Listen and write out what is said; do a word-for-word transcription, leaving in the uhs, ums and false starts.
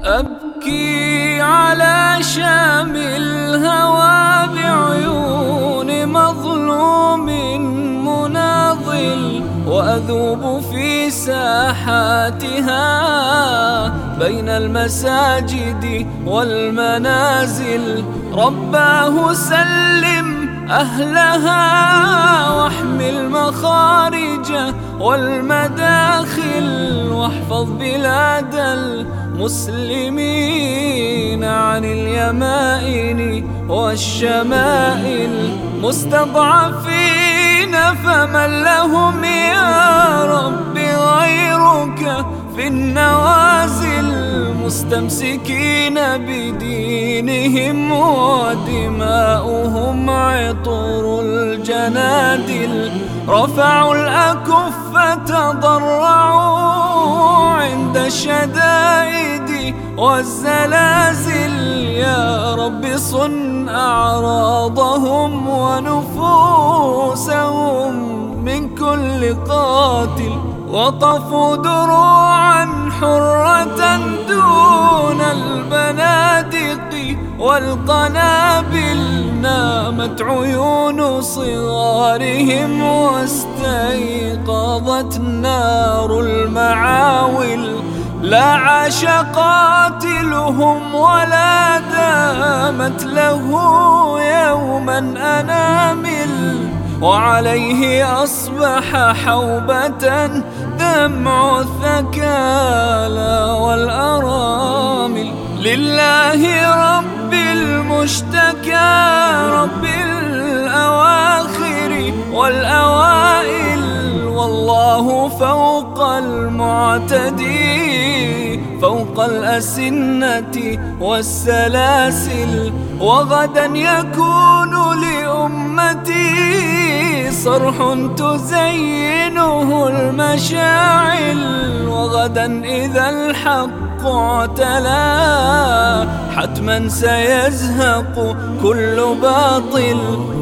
أبكي على شام الهوى بعيون مظلوم مناضل، وأذوب في ساحاتها بين المساجد والمنازل. رباه سلم أهلها واحمي المخارج والمداخل، واحفظ بلاد المسلمين عن اليمائن والشمائل. مستضعفين فمن لهم يا رب غيرك في النوازل، مستمسكين بدينهم ودماؤهم عطر الجنادل. رفعوا الأكف تضرعوا عند الشدائد والزلازل. يا رب صن أعراضهم ونفوسهم من كل قاتل. وقفوا دروعا حرة دون البنادق والقنابل. نامت عيون صغارهم واستيقظت نار المعاول. لا عاش قاتلهم ولا دامت له يوما أنامل، وعليه أصبح حوبة دمع الثكالى والأرامل. لله رب المشتكى رب الأواخر والأوائل، والله فوق المعتدي فوق الأسنة والسلاسل. وغدا يكون لأمتي صرح تزينه المشاعل. وغدا إذا الحق اعتلى حتما سيزهق كل باطل.